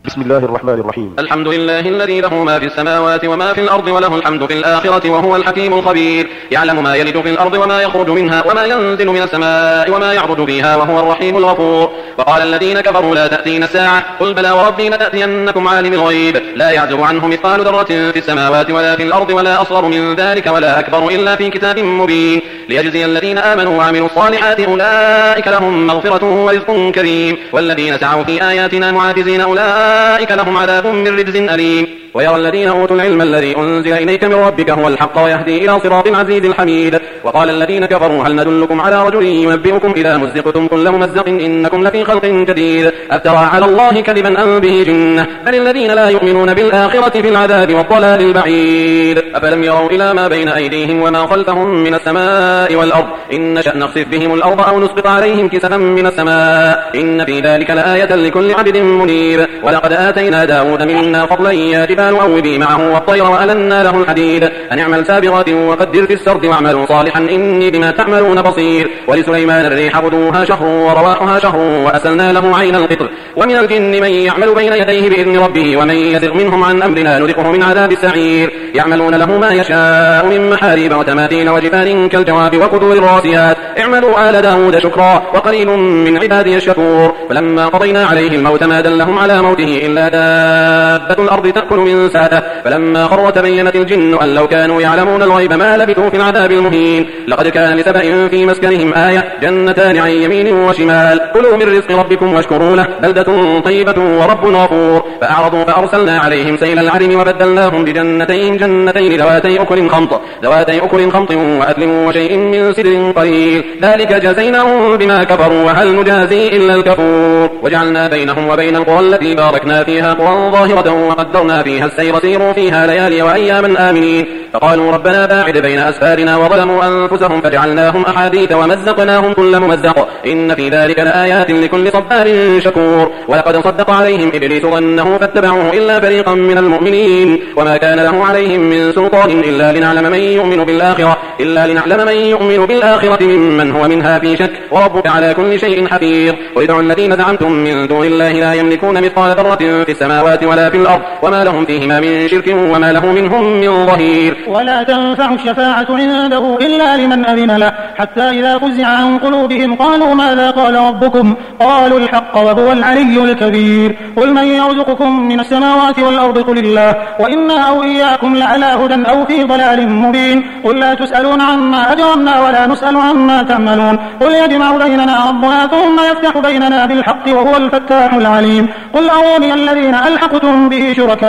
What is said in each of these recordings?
بسم الله الرحمن الرحيم. الحمد لله الذي له ما في السماوات وما في الأرض وله الحمد في الآخرة وهو الحكيم الخبير. يعلم ما يلج في الأرض وما يخرج منها وما ينزل من السماء وما يعرج فيها وهو الرحيم الغفور. وقال الذين كفروا لا تأتينا الساعة قل بلى وربي لتأتينكم عالم الغيب لا يعزب عنه مثقال ذرة في السماوات ولا في الأرض ولا أصغر من ذلك ولا أكبر إلا في كتاب مبين ليجزي الذين آمنوا وعملوا الصالحات أولئك لهم مغفرة ورزق كريم والذين سعوا في آياتنا معاجزين أولئك لهم عذاب من رجز أليم. ويرى الذين أوتوا العلم الذي أنزل إليك من ربك هو الحق ويهدي إلى صراط العزيز الحميد. وقال الذين كفروا هل ندلكم على رجل ينبئكم إذا مزقتم كل ممزق إنكم لفي خلق جديد أفترى على الله كذبا أم به جنة بل الذين لا يؤمنون بالآخرة في العذاب والضلال البعيد. أفلم يروا إلى ما بين أيديهم وما خلفهم من السماء والأرض إن نشأ نخسف بهم الأرض أو نسقط عليهم كسفا من السماء إن في ذلك لآية لكل عبد منيب. ولقد آتينا داود منا فضلا يا جبال أوبي معه والطير وألنا له الحديد أن اعمل سابغات وقدر في السرد واعملوا صالحا إني بما تعملون بصير. ولسليمان الريح غدوها شهر ورواحها شهر وأسلنا له عين القطر. ومن الجن من يعمل بين يديه بإذن ربه ومن يزغ منهم عن أمرنا نذقه من عذاب السعير. يعملون له ما يشاء من محاريب وتماثيل وجفان كالجواب وقدور الراسيات اعملوا آل داود شكرا وقليل من عبادي الشكور. فلما قضينا عليه الموت ما دلهم على موته إلا دابة الأرض تأكل من ساته فلما خر تبينت الجن أن لو كانوا يعلمون الغيب ما لبثوا في العذاب المهين. لقد كان لسبأ في مسكنهم آية جنتان عن يمين وشمال كلوا من رزق ربكم واشكروا له بلدة طيبة ورب غفور. فأعرضوا فأرسلنا عليهم سيل العرم وبدلناهم بجنتين ذواتي أكل خمط وأكل وشيء من سدر قليل ذلك جزيناهم بما كفروا وهل نجازي إلا الكفور. وجعلنا بينهم وبين القرى التي باركنا فيها قرى ظاهرة وقدرنا فيها السير سيروا فيها ليالي وأياما آمنين. فقالوا ربنا باعد بين أسفارنا وظلموا أنفسهم فجعلناهم أحاديث ومزقناهم كل ممزق إن في ذلك لآيات لكل صبار شكور. ولقد صدق عليهم إبليس ظنه فاتبعوه إلا فريقا من المؤمنين وما كان له عليهم من سلطان إلا لنعلم من يؤمن بالآخرة ممن هو منها في شك وربك على كل شيء حفيظ. وادعوا الذين زعمتم من دون الله لا يملكون مثقال ذرة في السماوات ولا في الأرض وما لهم فيهما من شرك وما له منهم من ظهير. ولا تنفع الشفاعة عنده إلا لمن أذن له حتى إذا فزع عن قلوبهم قالوا ماذا قال ربكم قالوا الحق وهو العلي الكبير. قل من يرزقكم من السماوات والأرض قل الله وإنا أو إياكم لعلى هدى أو في ضلال مبين. قل لا تسألون عما أجرمنا ولا نسأل عما تعملون قل يجمع بيننا ربنا ثم يفتح بيننا بالحق وهو الفتاح العليم. قل أروني الذين ألحقتم به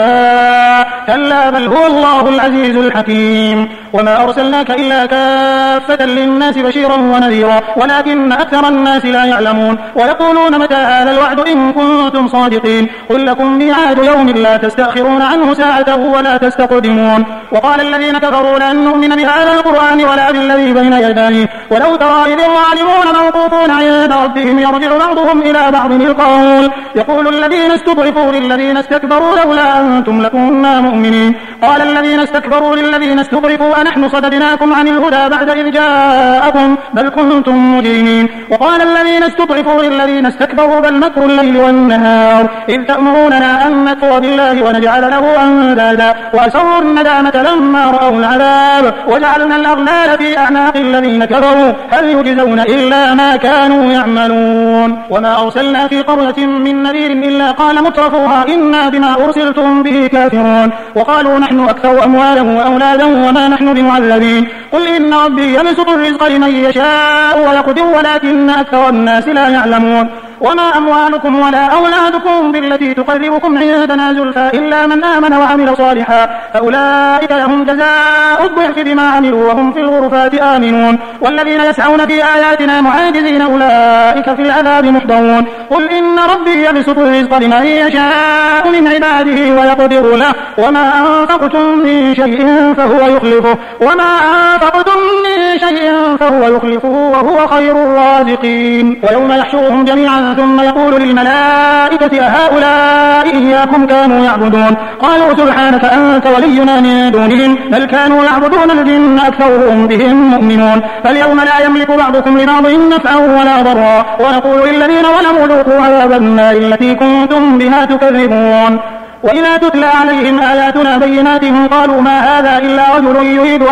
شركاء كلا بل هو الله العزيز الحكيم. وما أرسلناك إلا كافة للناس بشيرا ونذيرا ولكن أكثر الناس لا يعلمون. ويقولون متى هذا الوعد إن كنتم صادقين قل لكم ميعاد يوم لا تستأخرون عنه ساعة ولا تستقدمون. وقال الذين كفروا لن نؤمن بهذا القرآن ولا بالذي بين يديه ولو ترى إذ الظالمون موقوفون عند ربهم يرجع بعضهم إلى بعض القول يقول الذين استضعفوا للذين استكبروا لولا أنتم لكنا مؤمنين. قال الذين استكبروا للذين استضعفوا أنحن صددناكم عن الهدى بعد إذ جاءكم بل كنتم مجرمين. وقال الذين استضعفوا للذين استكبروا بل مكر الليل والنهار إذ تأمروننا أن نكفر بالله ونجعل له أندادا وأسروا الندامة لما رأوا العذاب وجعلنا الأغلال في أعناق الذين كفروا هل يجزون إلا ما كانوا يعملون. وما أرسلنا في قرية من نذير إلا قال مترفوها إنا بما أرسلتم به كافرون وقالوا نحن أكثر أموالا وأولادا وما نحن بمعذبين. قل إن ربي يبسط الرزق لمن يشاء ويقدر ولكن أكثر الناس لا يعلمون. وما أموالكم ولا أولادكم بالتي تقربكم عندنا زلفى إلا من آمن وعمل صالحا فأولئك لهم جزاء الضعف بما عملوا وهم في الغرفات آمنون. والذين يسعون في آياتنا معاجزين أولئك في العذاب محضرون. قل إن ربي يبسط الرزق لمن يشاء من عباده ويقدر له وما أنفقتم من شيء فهو يخلفه وهو خير الرازقين. ويوم يحشرهم جميعا ثم يقول للملائكة أهؤلاء إياكم إنكم كانوا يعبدون. قالوا سبحانك أنت ولينا من دونهم بل كانوا يعبدون الجن أكثرهم بهم مؤمنون. فاليوم لا يملك بعضكم لبعض نفعا ولا ضرا ونقول للذين ظلموا ذوقوا عذاب النار التي كنتم بها تكذبون. وإذا تتلى عليهم آياتنا بينات قالوا ما هذا إلا رجل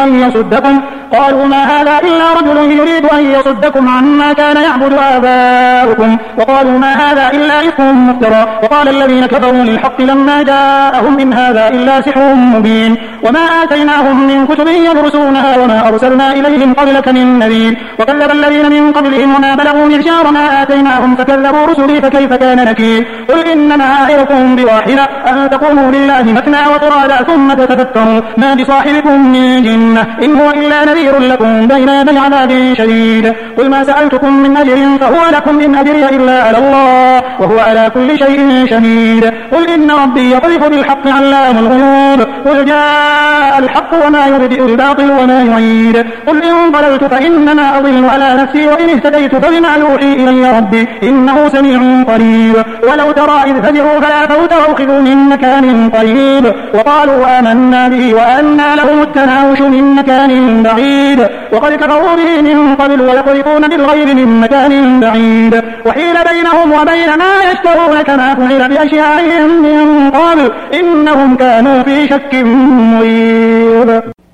يريد أن يصدكم عما كان يعبد آباؤكم وقالوا ما هذا إلا إفك مفترى. وقال الذين كفروا للحق لما جاءهم إن هذا إلا سحر مبين. وما آتيناهم من كتب يدرسونها وما أرسلنا إليهم قبلك من نذير. وكذب الذين من قبلهم وما بلغوا معشار ما آتيناهم فكذبوا رسلي فكيف كان نكير. قل إنما أعظكم بواحدة أن تقوموا لله مثنى وفرادا ثم تتفكروا ما بصاحبكم من جنة إن هو إلا نذير لكم بين يدي عذاب شديد. قل ما سألتكم من أجر فهو لكم إن أجري إلا على الله وهو على كل شيء شهيد. قل إن ربي يقذف بالحق علام الغيوب. قل جاء الحق وما يبدئ الباطل وما يعيد. قل إن ضللت فإنما أضل على نفسي وإن اهتديت فبما يوحي إلي ربي إنه سميع قريب. ولو ترى إذ فزعوا فلا فوت وأخذوا من مكان قريب وقالوا آمنا به وأنى لهم التناوش من مكان بعيد وقد كفروا به من قبل ويقذفون بالغيب من مكان بعيد. وحيل بينهم وبين ما يشتهون كما فعل بأشياعهم من قبل إنهم كانوا في شك مريب.